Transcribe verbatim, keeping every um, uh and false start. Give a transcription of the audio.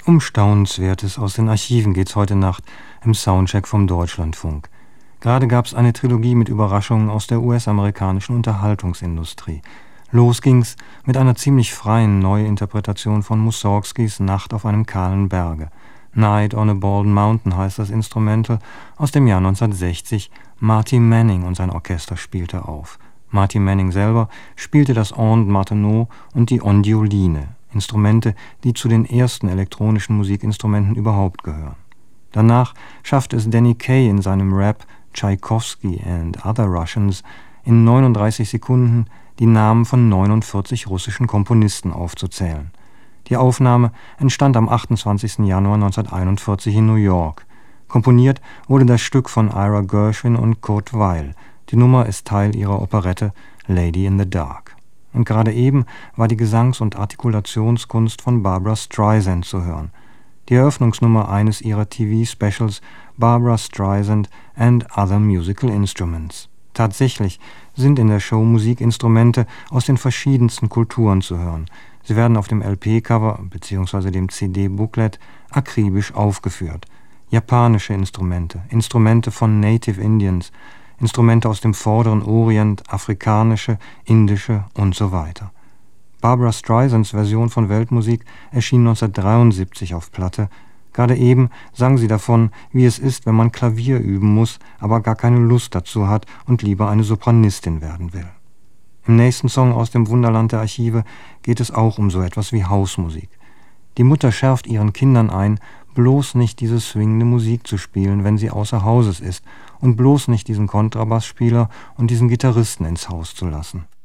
Um Staunenswertes aus den Archiven geht's heute Nacht im Soundcheck vom Deutschlandfunk. Gerade gab's eine Trilogie mit Überraschungen aus der U S-amerikanischen Unterhaltungsindustrie. Los ging's mit einer ziemlich freien Neuinterpretation von Mussorgskis Nacht auf einem kahlen Berge. Night on a Bald Mountain heißt das Instrumental aus dem Jahr neunzehnhundertsechzig. Marty Manning und sein Orchester spielte auf. Marty Manning selber spielte das Onde Martenot und die Ondioline, Instrumente, die zu den ersten elektronischen Musikinstrumenten überhaupt gehören. Danach schaffte es Danny Kaye in seinem Rap Tchaikovsky and Other Russians in neununddreißig Sekunden die Namen von neunundvierzig russischen Komponisten aufzuzählen. Die Aufnahme entstand am achtundzwanzigsten Januar neunzehnhunderteinundvierzig in New York. Komponiert wurde das Stück von Ira Gershwin und Kurt Weill. Die Nummer ist Teil ihrer Operette Lady in the Dark. Und gerade eben war die Gesangs- und Artikulationskunst von Barbra Streisand zu hören. Die Eröffnungsnummer eines ihrer T V-Specials Barbra Streisand and Other Musical Instruments. Tatsächlich sind in der Show Musikinstrumente aus den verschiedensten Kulturen zu hören. Sie werden auf dem L P-Cover bzw. dem C D-Booklet akribisch aufgeführt. Japanische Instrumente, Instrumente von Native Indians, Instrumente aus dem Vorderen Orient, afrikanische, indische und so weiter. Barbra Streisands Version von Weltmusik erschien neunzehnhundertdreiundsiebzig auf Platte. Gerade eben sang sie davon, wie es ist, wenn man Klavier üben muss, aber gar keine Lust dazu hat und lieber eine Sopranistin werden will. Im nächsten Song aus dem Wunderland der Archive geht es auch um so etwas wie Hausmusik. Die Mutter schärft ihren Kindern ein, bloß nicht diese swingende Musik zu spielen, wenn sie außer Hauses ist, und bloß nicht diesen Kontrabassspieler und diesen Gitarristen ins Haus zu lassen.